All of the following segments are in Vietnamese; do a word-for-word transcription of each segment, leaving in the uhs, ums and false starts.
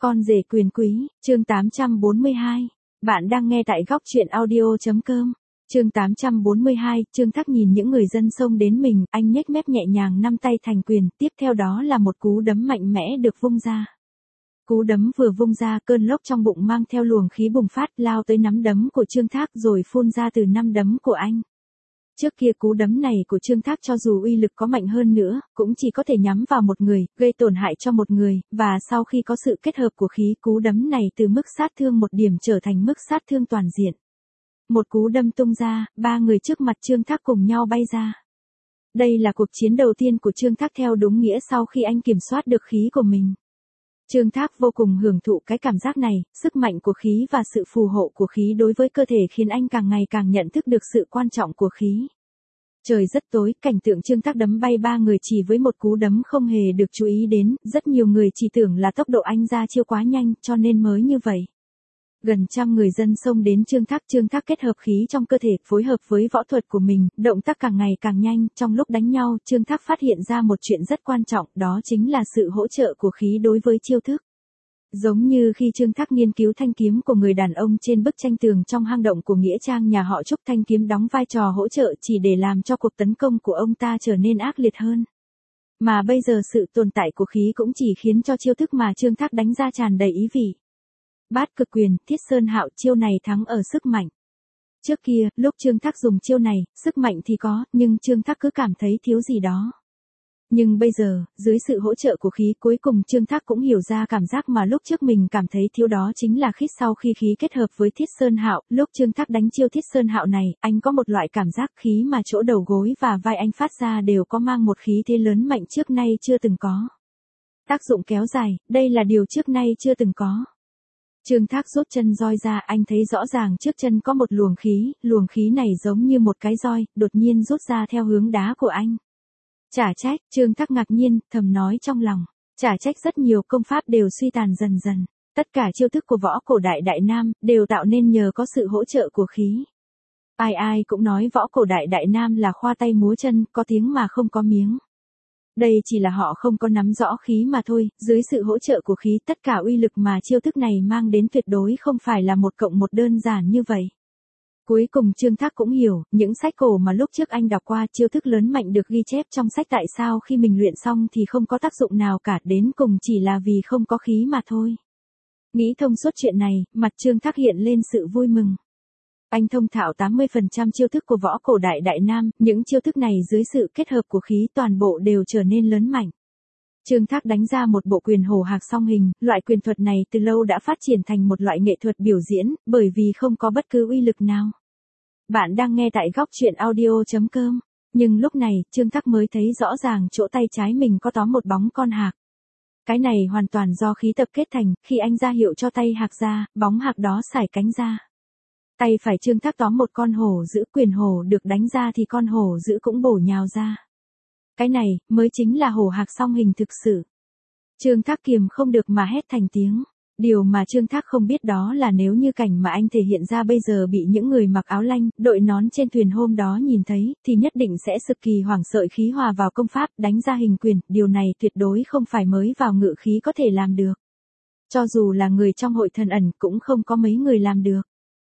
Con rể quyền quý, chương tám trăm bốn mươi hai. Bạn đang nghe tại góc truyện audio chấm com. Chương tám trăm bốn mươi hai, Trương Thác nhìn những người dân xông đến mình, anh nhếch mép nhẹ nhàng năm tay thành quyền, tiếp theo đó là một cú đấm mạnh mẽ được vung ra. Cú đấm vừa vung ra, cơn lốc trong bụng mang theo luồng khí bùng phát lao tới nắm đấm của Trương Thác rồi phun ra từ năm đấm của anh. Trước kia cú đấm này của Trương Thác cho dù uy lực có mạnh hơn nữa, cũng chỉ có thể nhắm vào một người, gây tổn hại cho một người, và sau khi có sự kết hợp của khí, cú đấm này từ mức sát thương một điểm trở thành mức sát thương toàn diện. Một cú đâm tung ra, ba người trước mặt Trương Thác cùng nhau bay ra. Đây là cuộc chiến đầu tiên của Trương Thác theo đúng nghĩa sau khi anh kiểm soát được khí của mình. Trương Thác vô cùng hưởng thụ cái cảm giác này, sức mạnh của khí và sự phù hộ của khí đối với cơ thể khiến anh càng ngày càng nhận thức được sự quan trọng của khí. Trời rất tối, cảnh tượng Trương Thác đấm bay ba người chỉ với một cú đấm không hề được chú ý đến, rất nhiều người chỉ tưởng là tốc độ anh ra chiêu quá nhanh cho nên mới như vậy. Gần trăm người dân xông đến Trương Thác, Trương Thác kết hợp khí trong cơ thể phối hợp với võ thuật của mình, động tác càng ngày càng nhanh, trong lúc đánh nhau, Trương Thác phát hiện ra một chuyện rất quan trọng, đó chính là sự hỗ trợ của khí đối với chiêu thức. Giống như khi Trương Thác nghiên cứu thanh kiếm của người đàn ông trên bức tranh tường trong hang động của nghĩa trang nhà họ Trúc, thanh kiếm đóng vai trò hỗ trợ chỉ để làm cho cuộc tấn công của ông ta trở nên ác liệt hơn. Mà bây giờ sự tồn tại của khí cũng chỉ khiến cho chiêu thức mà Trương Thác đánh ra tràn đầy ý vị. Bát cực quyền, Thiết Sơn Hạo, chiêu này thắng ở sức mạnh. Trước kia, lúc Trương Thác dùng chiêu này, sức mạnh thì có, nhưng Trương Thác cứ cảm thấy thiếu gì đó. Nhưng bây giờ, dưới sự hỗ trợ của khí, cuối cùng Trương Thác cũng hiểu ra cảm giác mà lúc trước mình cảm thấy thiếu, đó chính là khí. Sau khi khí kết hợp với Thiết Sơn Hạo, lúc Trương Thác đánh chiêu Thiết Sơn Hạo này, anh có một loại cảm giác khí mà chỗ đầu gối và vai anh phát ra đều có mang một khí thế lớn mạnh trước nay chưa từng có. Tác dụng kéo dài, đây là điều trước nay chưa từng có. Trương Thác rút chân roi ra, anh thấy rõ ràng trước chân có một luồng khí, luồng khí này giống như một cái roi, đột nhiên rút ra theo hướng đá của anh. Chả trách, Trương Thác ngạc nhiên, thầm nói trong lòng, chả trách rất nhiều công pháp đều suy tàn dần dần, tất cả chiêu thức của võ cổ đại Đại Nam, đều tạo nên nhờ có sự hỗ trợ của khí. Ai ai cũng nói võ cổ đại Đại Nam là khoa tay múa chân, có tiếng mà không có miếng. Đây chỉ là họ không có nắm rõ khí mà thôi, dưới sự hỗ trợ của khí tất cả uy lực mà chiêu thức này mang đến tuyệt đối không phải là một cộng một đơn giản như vậy. Cuối cùng Trương Thác cũng hiểu, những sách cổ mà lúc trước anh đọc qua chiêu thức lớn mạnh được ghi chép trong sách tại sao khi mình luyện xong thì không có tác dụng nào cả, đến cùng chỉ là vì không có khí mà thôi. Nghĩ thông suốt chuyện này, mặt Trương Thác hiện lên sự vui mừng. Anh thông thạo tám mươi phần trăm chiêu thức của võ cổ đại Đại Nam, những chiêu thức này dưới sự kết hợp của khí toàn bộ đều trở nên lớn mạnh. Trương Thác đánh ra một bộ quyền hổ hạc song hình, loại quyền thuật này từ lâu đã phát triển thành một loại nghệ thuật biểu diễn, bởi vì không có bất cứ uy lực nào. Bạn đang nghe tại góc truyện audio chấm com, nhưng lúc này, Trương Thác mới thấy rõ ràng chỗ tay trái mình có tóm một bóng con hạc. Cái này hoàn toàn do khí tập kết thành, khi anh ra hiệu cho tay hạc ra, bóng hạc đó sải cánh ra. Tay phải Trương Thác tóm một con hổ dữ, quyền hổ được đánh ra thì con hổ dữ cũng bổ nhào ra. Cái này, mới chính là hổ hạc song hình thực sự. Trương Thác kiềm không được mà hét thành tiếng. Điều mà Trương Thác không biết đó là nếu như cảnh mà anh thể hiện ra bây giờ bị những người mặc áo lanh, đội nón trên thuyền hôm đó nhìn thấy, thì nhất định sẽ sực kỳ hoảng sợ, khí hòa vào công pháp, đánh ra hình quyền, điều này tuyệt đối không phải mới vào ngự khí có thể làm được. Cho dù là người trong hội thần ẩn cũng không có mấy người làm được.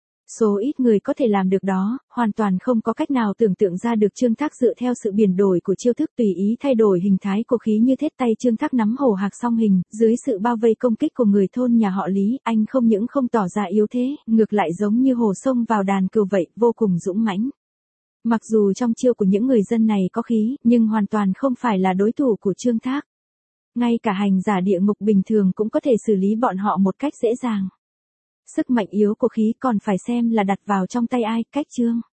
Số ít người có thể làm được đó, hoàn toàn không có cách nào tưởng tượng ra được. Trương Thác dựa theo sự biến đổi của chiêu thức tùy ý thay đổi hình thái của khí như thế. Tay Trương Thác nắm hổ hạc song hình, dưới sự bao vây công kích của người thôn nhà họ Lý, anh không những không tỏ ra yếu thế, ngược lại giống như hổ xông vào đàn cừu vậy, vô cùng dũng mãnh. Mặc dù trong chiêu của những người dân này có khí, nhưng hoàn toàn không phải là đối thủ của Trương Thác. Ngay cả hành giả địa ngục bình thường cũng có thể xử lý bọn họ một cách dễ dàng. Sức mạnh yếu của khí còn phải xem là đặt vào trong tay ai, cách Trương